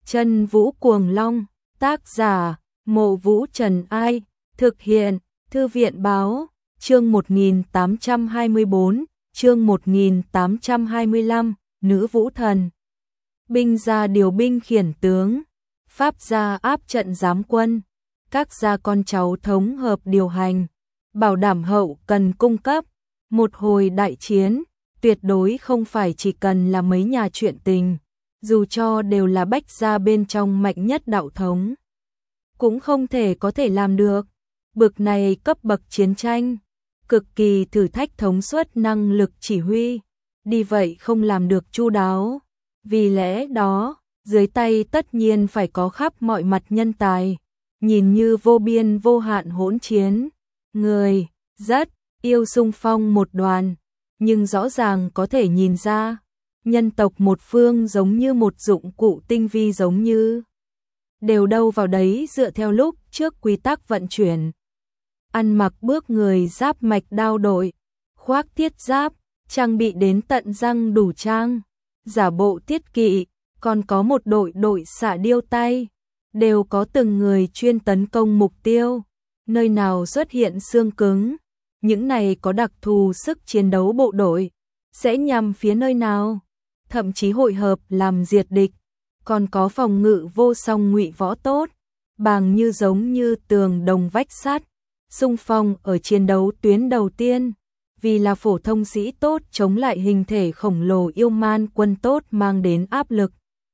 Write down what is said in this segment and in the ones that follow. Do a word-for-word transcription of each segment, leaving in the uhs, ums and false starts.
Chân Vũ Cuồng Long, tác giả, Mộ Vũ Trần Ai, thực hiện, Thư viện Báo, chương một nghìn tám trăm hai mươi bốn, chương một nghìn tám trăm hai mươi lăm, Nữ Vũ Thần. Binh gia điều binh khiển tướng, Pháp gia áp trận giám quân, các gia con cháu thống hợp điều hành, bảo đảm hậu cần cung cấp. Một hồi đại chiến, tuyệt đối không phải chỉ cần là mấy nhà chuyện tình, dù cho đều là bách gia bên trong mạnh nhất đạo thống, cũng không thể có thể làm được. Bực này cấp bậc chiến tranh, cực kỳ thử thách thống suất năng lực chỉ huy, đi vậy không làm được chu đáo. Vì lẽ đó, dưới tay tất nhiên phải có khắp mọi mặt nhân tài, nhìn như vô biên vô hạn hỗn chiến, người rất yêu xung phong một đoàn, nhưng rõ ràng có thể nhìn ra, nhân tộc một phương giống như một dụng cụ tinh vi, giống như đều đâu vào đấy dựa theo lúc trước quy tắc vận chuyển. Ăn mặc bước người giáp mạch đao đội, khoác thiết giáp, trang bị đến tận răng đủ trang, giả bộ thiết kỵ, còn có một đội đội xạ điêu tay, đều có từng người chuyên tấn công mục tiêu, nơi nào xuất hiện xương cứng, những này có đặc thù sức chiến đấu bộ đội, sẽ nhằm phía nơi nào, thậm chí hội hợp làm diệt địch, còn có phòng ngự vô song ngụy võ tốt, bàng như giống như tường đồng vách sắt, xung phong ở chiến đấu tuyến đầu tiên, vì là phổ thông sĩ tốt chống lại hình thể khổng lồ yêu man quân tốt mang đến áp lực.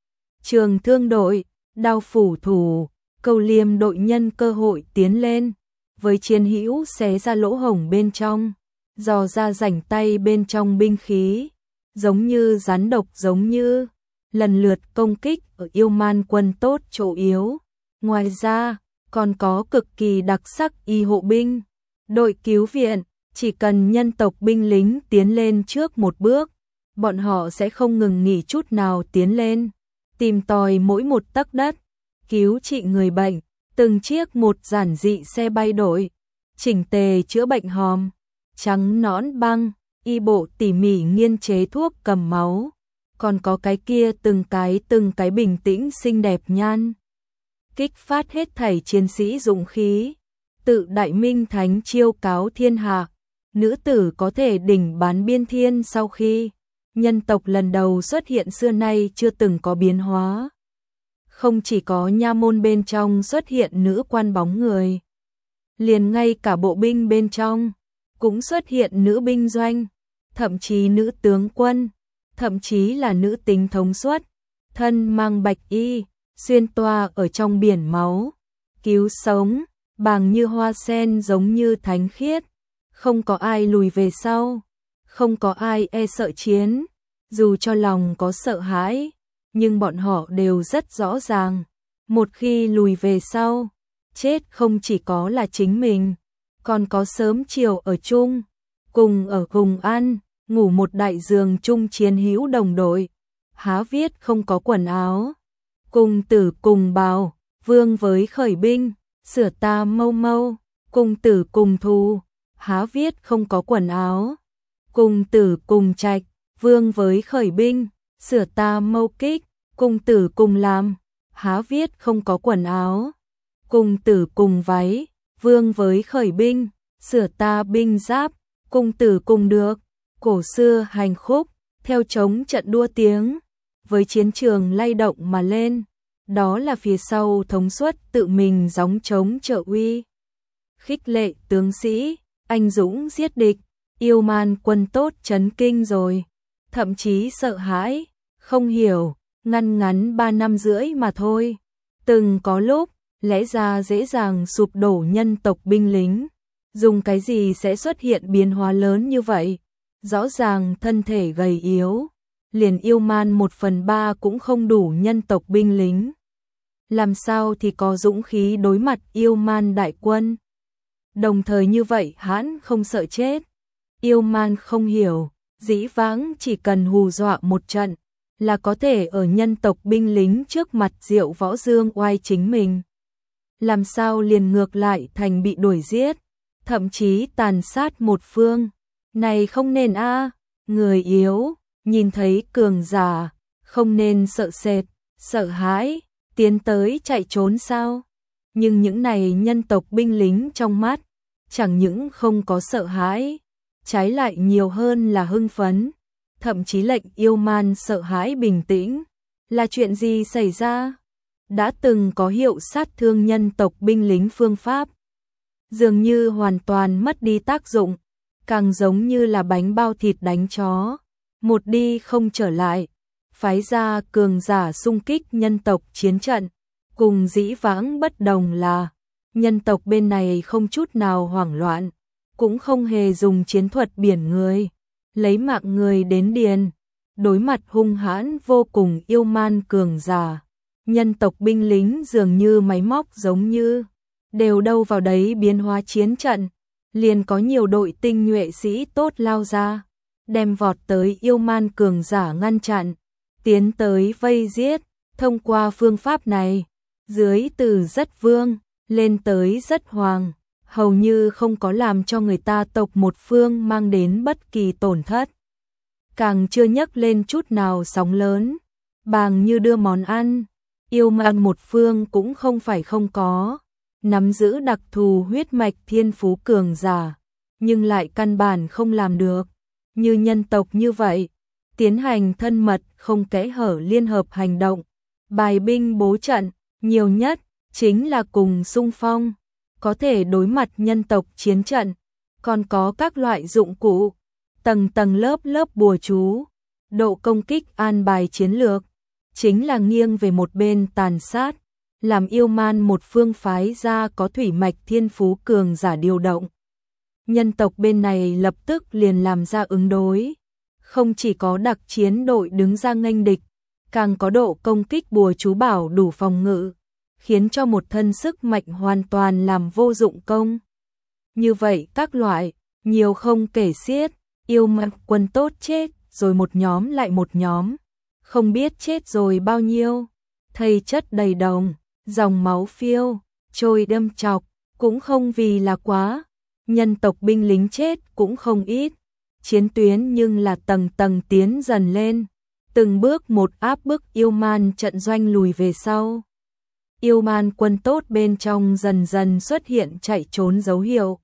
Trường thương đội, đao phủ thủ, câu liêm đội nhân cơ hội tiến lên, với chiến hữu xé ra lỗ hổng bên trong, dò ra rảnh tay bên trong binh khí, giống như rắn độc, giống như lần lượt công kích ở yêu man quân tốt chỗ yếu. Ngoài ra, còn có cực kỳ đặc sắc y hộ binh, đội cứu viện, chỉ cần nhân tộc binh lính tiến lên trước một bước, bọn họ sẽ không ngừng nghỉ chút nào tiến lên, tìm tòi mỗi một tấc đất, cứu trị người bệnh, từng chiếc một giản dị xe bay đội, chỉnh tề chữa bệnh hòm, trắng nõn băng, y bộ tỉ mỉ nghiên chế thuốc cầm máu, còn có cái kia từng cái từng cái bình tĩnh xinh đẹp nhan, kích phát hết thảy chiến sĩ dũng khí, tự Đại Minh Thánh chiêu cáo thiên hạ, nữ tử có thể đỉnh bán biên thiên sau khi nhân tộc lần đầu xuất hiện xưa nay chưa từng có biến hóa. Không chỉ có nha môn bên trong xuất hiện nữ quan bóng người, liền ngay cả bộ binh bên trong cũng xuất hiện nữ binh doanh, thậm chí nữ tướng quân, thậm chí là nữ tính thống suất, thân mang bạch y, xuyên toa ở trong biển máu, cứu sống, bàng như hoa sen giống như thánh khiết, không có ai lùi về sau, không có ai e sợ chiến, dù cho lòng có sợ hãi, nhưng bọn họ đều rất rõ ràng, một khi lùi về sau, chết không chỉ có là chính mình, còn có sớm chiều ở chung, cùng ở cùng ăn, ngủ một đại giường chung chiến hữu đồng đội, há viết không có quần áo, cùng tử cùng bào, vương với khởi binh, sửa ta mâu mâu, cùng tử cùng thù, há viết không có quần áo, cùng tử cùng trạch, vương với khởi binh, sửa ta mâu kích, cùng tử cùng làm, há viết không có quần áo, cùng tử cùng váy, vương với khởi binh, sửa ta binh giáp, cùng tử cùng được. Cổ xưa hành khúc, theo trống trận đua tiếng, với chiến trường lay động mà lên, đó là phía sau thống suất tự mình gióng trống trợ uy. Khích lệ tướng sĩ, anh dũng giết địch, yêu man quân tốt chấn kinh rồi, thậm chí sợ hãi, không hiểu, ngăn ngắn ba năm rưỡi mà thôi. Từng có lúc, lẽ ra dễ dàng sụp đổ nhân tộc binh lính, dùng cái gì sẽ xuất hiện biến hóa lớn như vậy? Rõ ràng thân thể gầy yếu, liền yêu man một phần ba cũng không đủ nhân tộc binh lính. Làm sao thì có dũng khí đối mặt yêu man đại quân? Đồng thời như vậy hãn không sợ chết. Yêu man không hiểu, dĩ vãng chỉ cần hù dọa một trận, là có thể ở nhân tộc binh lính trước mặt diệu võ dương oai chính mình. Làm sao liền ngược lại thành bị đuổi giết, thậm chí tàn sát một phương. Này không nên a, à, người yếu, nhìn thấy cường giả, không nên sợ sệt, sợ hãi, tiến tới chạy trốn sao? Nhưng những này nhân tộc binh lính trong mắt, chẳng những không có sợ hãi, trái lại nhiều hơn là hưng phấn, thậm chí lệnh Yêu Man sợ hãi bình tĩnh. Là chuyện gì xảy ra? Đã từng có hiệu sát thương nhân tộc binh lính phương pháp, dường như hoàn toàn mất đi tác dụng, càng giống như là bánh bao thịt đánh chó, một đi không trở lại. Phái ra cường giả xung kích nhân tộc chiến trận, cùng dĩ vãng bất đồng là, nhân tộc bên này không chút nào hoảng loạn, cũng không hề dùng chiến thuật biển người, lấy mạng người đến điền. Đối mặt hung hãn vô cùng Yêu Man cường giả, nhân tộc binh lính dường như máy móc giống như, đều đâu vào đấy biến hóa chiến trận, liền có nhiều đội tinh nhuệ sĩ tốt lao ra, đem vọt tới Yêu Man cường giả ngăn chặn, tiến tới vây giết. Thông qua phương pháp này, dưới từ rất vương, lên tới rất hoàng, hầu như không có làm cho người ta tộc một phương mang đến bất kỳ tổn thất. Càng chưa nhắc lên chút nào sóng lớn, bàng như đưa món ăn, Yêu Man một phương cũng không phải không có, nắm giữ đặc thù huyết mạch thiên phú cường giả, nhưng lại căn bản không làm được, như nhân tộc như vậy, tiến hành thân mật không kẽ hở liên hợp hành động, bài binh bố trận, nhiều nhất chính là cùng xung phong, có thể đối mặt nhân tộc chiến trận, còn có các loại dụng cụ, tầng tầng lớp lớp bùa chú, độ công kích an bài chiến lược, chính là nghiêng về một bên tàn sát, làm Yêu Man một phương phái ra có thủy mạch thiên phú cường giả điều động. Nhân tộc bên này lập tức liền làm ra ứng đối, không chỉ có đặc chiến đội đứng ra nghênh địch, càng có độ công kích bùa chú bảo đủ phòng ngự, khiến cho một thân sức mạnh hoàn toàn làm vô dụng công. Như vậy các loại, nhiều không kể xiết, Yêu Man quân tốt chết, rồi một nhóm lại một nhóm, không biết chết rồi bao nhiêu, thây chất đầy đồng, dòng máu phiêu, trôi đâm chọc, cũng không vì là quá, nhân tộc binh lính chết cũng không ít, chiến tuyến nhưng là tầng tầng tiến dần lên, từng bước một áp bức Yêu Man trận doanh lùi về sau. Yêu Man quân tốt bên trong dần dần xuất hiện chạy trốn dấu hiệu.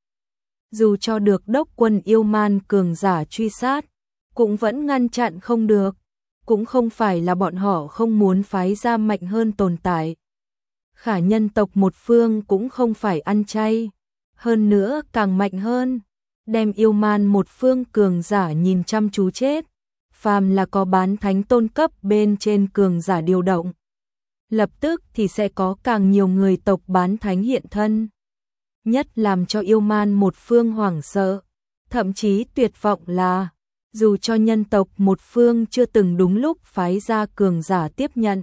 Dù cho được đốc quân Yêu Man cường giả truy sát, cũng vẫn ngăn chặn không được, cũng không phải là bọn họ không muốn phái ra mạnh hơn tồn tại. Khả nhân tộc một phương cũng không phải ăn chay, hơn nữa càng mạnh hơn, đem Yêu Man một phương cường giả nhìn chăm chú chết, phàm là có bán thánh tôn cấp bên trên cường giả điều động, lập tức thì sẽ có càng nhiều người tộc bán thánh hiện thân. Nhất làm cho Yêu Man một phương hoảng sợ, thậm chí tuyệt vọng là, dù cho nhân tộc một phương chưa từng đúng lúc phái ra cường giả tiếp nhận,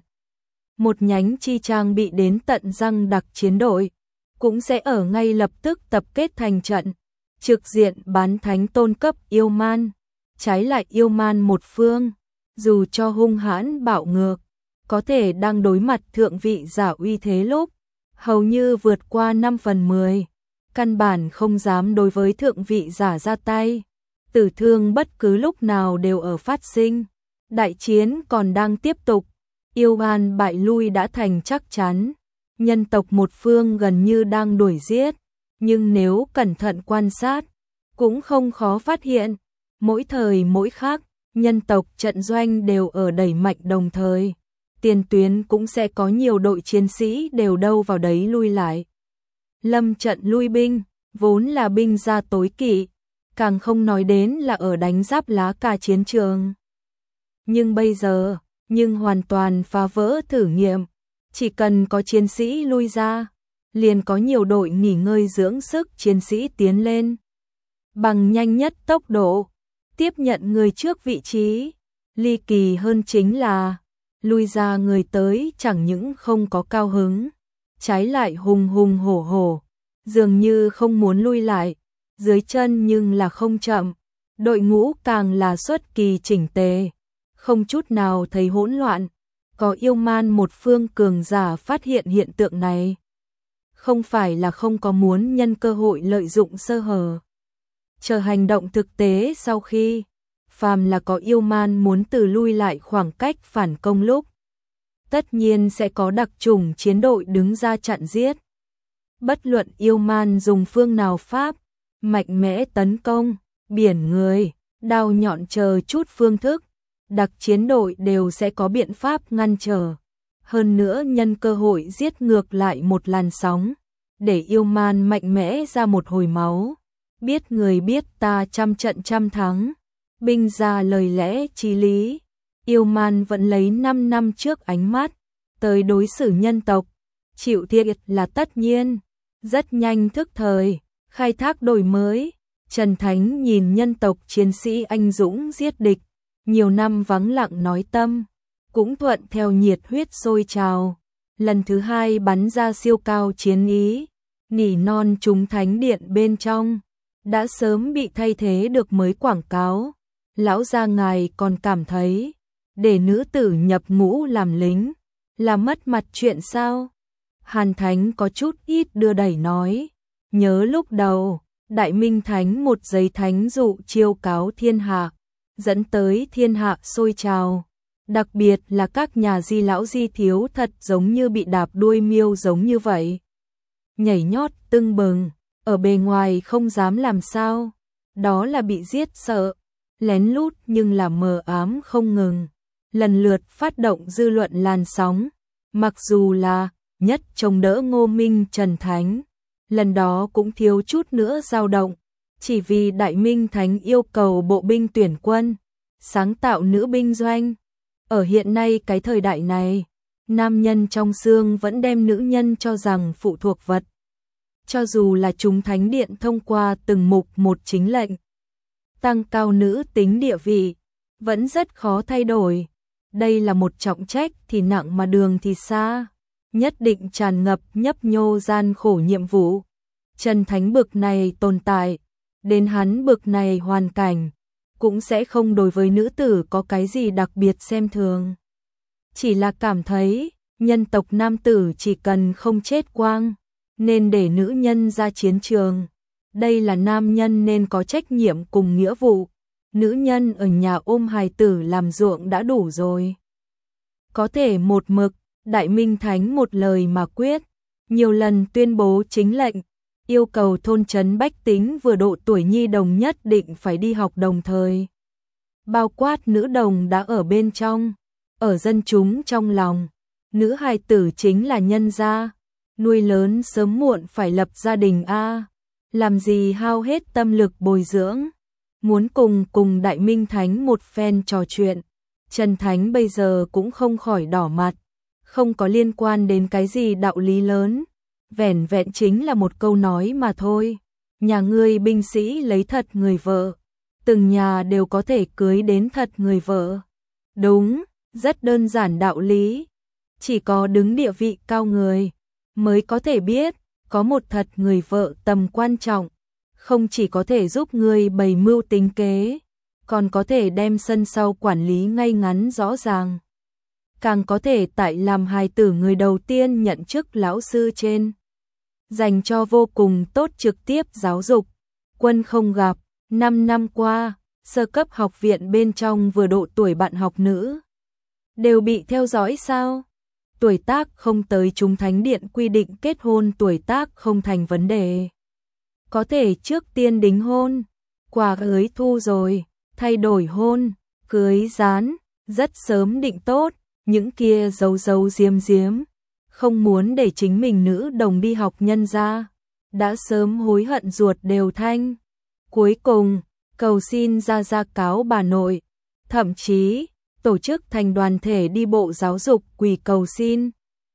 một nhánh chi trang bị đến tận răng đặc chiến đội, cũng sẽ ở ngay lập tức tập kết thành trận, trực diện bán thánh tôn cấp Yêu Man. Trái lại Yêu Man một phương, dù cho hung hãn bạo ngược, có thể đang đối mặt thượng vị giả uy thế lúc, hầu như vượt qua năm phần mười, căn bản không dám đối với thượng vị giả ra tay, tử thương bất cứ lúc nào đều ở phát sinh, đại chiến còn đang tiếp tục, Yêu Man bại lui đã thành chắc chắn, nhân tộc một phương gần như đang đuổi giết, nhưng nếu cẩn thận quan sát, cũng không khó phát hiện, mỗi thời mỗi khác, nhân tộc trận doanh đều ở đẩy mạnh đồng thời, tiền tuyến cũng sẽ có nhiều đội chiến sĩ đều đâu vào đấy lui lại. Lâm trận lui binh, vốn là binh gia tối kỵ, càng không nói đến là ở đánh giáp lá cả chiến trường. Nhưng bây giờ, nhưng hoàn toàn phá vỡ thử nghiệm, chỉ cần có chiến sĩ lui ra, liền có nhiều đội nghỉ ngơi dưỡng sức chiến sĩ tiến lên. Bằng nhanh nhất tốc độ, tiếp nhận người trước vị trí, ly kỳ hơn chính là, lui ra người tới chẳng những không có cao hứng, trái lại hùng hùng hổ hổ, dường như không muốn lui lại, dưới chân nhưng là không chậm, đội ngũ càng là xuất kỳ chỉnh tề, không chút nào thấy hỗn loạn, có Yêu Man một phương cường giả phát hiện hiện tượng này. Không phải là không có muốn nhân cơ hội lợi dụng sơ hở. Chờ hành động thực tế sau khi, phàm là có Yêu Man muốn từ lui lại khoảng cách phản công lúc, tất nhiên sẽ có đặc chủng chiến đội đứng ra chặn giết. Bất luận yêu man dùng phương nào pháp, mạnh mẽ tấn công, biển người, đao nhọn chờ chút phương thức, đặc chiến đội đều sẽ có biện pháp ngăn trở. Hơn nữa nhân cơ hội giết ngược lại một làn sóng, để yêu man mạnh mẽ ra một hồi máu. Biết người biết ta trăm trận trăm thắng, binh ra lời lẽ chí lý. Yêu man vẫn lấy năm năm trước ánh mắt, tới đối xử nhân tộc, chịu thiệt là tất nhiên. Rất nhanh thức thời, khai thác đổi mới. Trần Thánh nhìn nhân tộc chiến sĩ anh dũng giết địch, nhiều năm vắng lặng nói tâm, cũng thuận theo nhiệt huyết sôi trào. Lần thứ hai bắn ra siêu cao chiến ý, nỉ non chúng thánh điện bên trong, đã sớm bị thay thế được mới quảng cáo. Lão gia ngài còn cảm thấy, để nữ tử nhập ngũ làm lính, là mất mặt chuyện sao? Hàn Thánh có chút ít đưa đẩy nói, nhớ lúc đầu, Đại Minh Thánh một giấy thánh dụ chiêu cáo thiên hạ, dẫn tới thiên hạ sôi trào. Đặc biệt là các nhà di lão di thiếu thật giống như bị đạp đuôi miêu giống như vậy. Nhảy nhót tưng bừng, ở bề ngoài không dám làm sao, đó là bị giết sợ, lén lút nhưng là mờ ám không ngừng, lần lượt phát động dư luận làn sóng. Mặc dù là nhất chống đỡ Ngô Minh Trần Thánh, lần đó cũng thiếu chút nữa dao động, chỉ vì Đại Minh Thánh yêu cầu bộ binh tuyển quân, sáng tạo nữ binh doanh. Ở hiện nay cái thời đại này, nam nhân trong xương vẫn đem nữ nhân cho rằng phụ thuộc vật. Cho dù là chúng thánh điện thông qua từng mục một chính lệnh, tăng cao nữ tính địa vị, vẫn rất khó thay đổi. Đây là một trọng trách thì nặng mà đường thì xa, nhất định tràn ngập nhấp nhô gian khổ nhiệm vụ. Trần Thánh bực này tồn tại, đến hắn bực này hoàn cảnh, cũng sẽ không đối với nữ tử có cái gì đặc biệt xem thường. Chỉ là cảm thấy, nhân tộc nam tử chỉ cần không chết quang, nên để nữ nhân ra chiến trường. Đây là nam nhân nên có trách nhiệm cùng nghĩa vụ. Nữ nhân ở nhà ôm hài tử làm ruộng đã đủ rồi. Có thể một mực, Đại Minh Thánh một lời mà quyết, nhiều lần tuyên bố chính lệnh, yêu cầu thôn trấn bách tính vừa độ tuổi nhi đồng nhất định phải đi học đồng thời. Bao quát nữ đồng đã ở bên trong, ở dân chúng trong lòng, nữ hài tử chính là nhân gia, nuôi lớn sớm muộn phải lập gia đình a, làm gì hao hết tâm lực bồi dưỡng. Muốn cùng cùng Đại Minh Thánh một phen trò chuyện, Trần Thánh bây giờ cũng không khỏi đỏ mặt, không có liên quan đến cái gì đạo lý lớn, vẻn vẹn chính là một câu nói mà thôi. Nhà ngươi binh sĩ lấy thật người vợ, từng nhà đều có thể cưới đến thật người vợ. Đúng, rất đơn giản đạo lý, chỉ có đứng địa vị cao người mới có thể biết, có một thật người vợ tầm quan trọng, không chỉ có thể giúp người bày mưu tính kế, còn có thể đem sân sau quản lý ngay ngắn rõ ràng. Càng có thể tại làm hài tử người đầu tiên nhận chức lão sư trên, dành cho vô cùng tốt trực tiếp giáo dục. Quân không gặp, năm năm qua, sơ cấp học viện bên trong vừa độ tuổi bạn học nữ đều bị theo dõi sao? Tuổi tác không tới chúng thánh điện quy định kết hôn tuổi tác không thành vấn đề. Có thể trước tiên đính hôn, quà cưới thu rồi, thay đổi hôn, cưới dán, rất sớm định tốt, những kia giấu giấu giếm giếm, không muốn để chính mình nữ đồng đi học nhân gia, đã sớm hối hận ruột đều thanh. Cuối cùng, cầu xin ra gia cáo bà nội, thậm chí tổ chức thành đoàn thể đi bộ giáo dục quỳ cầu xin,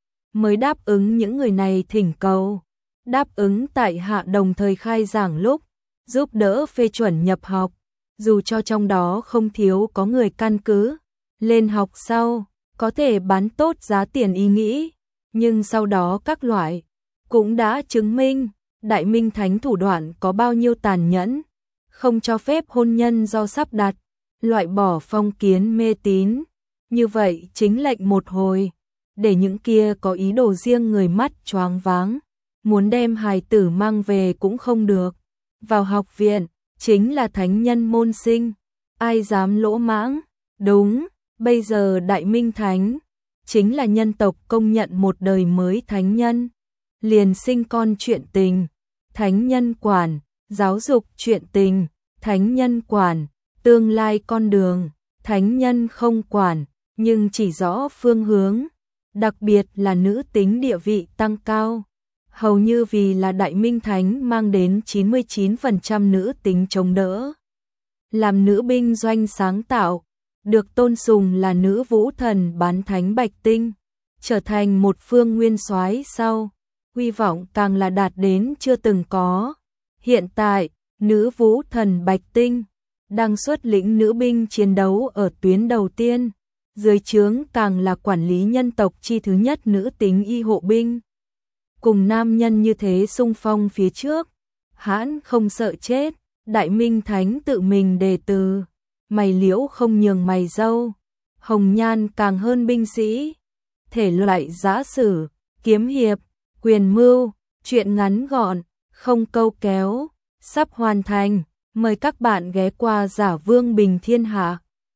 mới đáp ứng những người này thỉnh cầu. Đáp ứng tại hạ đồng thời khai giảng lúc, giúp đỡ phê chuẩn nhập học, dù cho trong đó không thiếu có người căn cứ, lên học sau, có thể bán tốt giá tiền ý nghĩ, nhưng sau đó các loại, cũng đã chứng minh, Đại Minh Thánh thủ đoạn có bao nhiêu tàn nhẫn, không cho phép hôn nhân do sắp đặt, loại bỏ phong kiến mê tín, như vậy chính lệnh một hồi, để những kia có ý đồ riêng người mắt choáng váng. Muốn đem hài tử mang về cũng không được. Vào học viện, chính là thánh nhân môn sinh. Ai dám lỗ mãng? Đúng, bây giờ Đại Minh Thánh chính là nhân tộc công nhận một đời mới thánh nhân. Liền sinh con chuyện tình, thánh nhân quản, giáo dục chuyện tình, thánh nhân quản, tương lai con đường, thánh nhân không quản, nhưng chỉ rõ phương hướng, đặc biệt là nữ tính địa vị tăng cao. Hầu như vì là Đại Minh Thánh mang đến chín mươi chín phần trăm nữ tính chống đỡ. Làm nữ binh doanh sáng tạo, được tôn sùng là nữ vũ thần bán thánh Bạch Tinh, trở thành một phương nguyên soái sau, hy vọng càng là đạt đến chưa từng có. Hiện tại, nữ vũ thần Bạch Tinh đang xuất lĩnh nữ binh chiến đấu ở tuyến đầu tiên, dưới trướng càng là quản lý nhân tộc chi thứ nhất nữ tính y hộ binh. Cùng nam nhân như thế xung phong phía trước, hãn không sợ chết. Đại Minh Thánh tự mình đề từ, mày liễu không nhường mày dâu, hồng nhan càng hơn binh sĩ. Thể loại giã sử, kiếm hiệp, quyền mưu, truyện ngắn gọn, không câu kéo, sắp hoàn thành. Mời các bạn ghé qua Giả Vương Bình Thiên Hạ.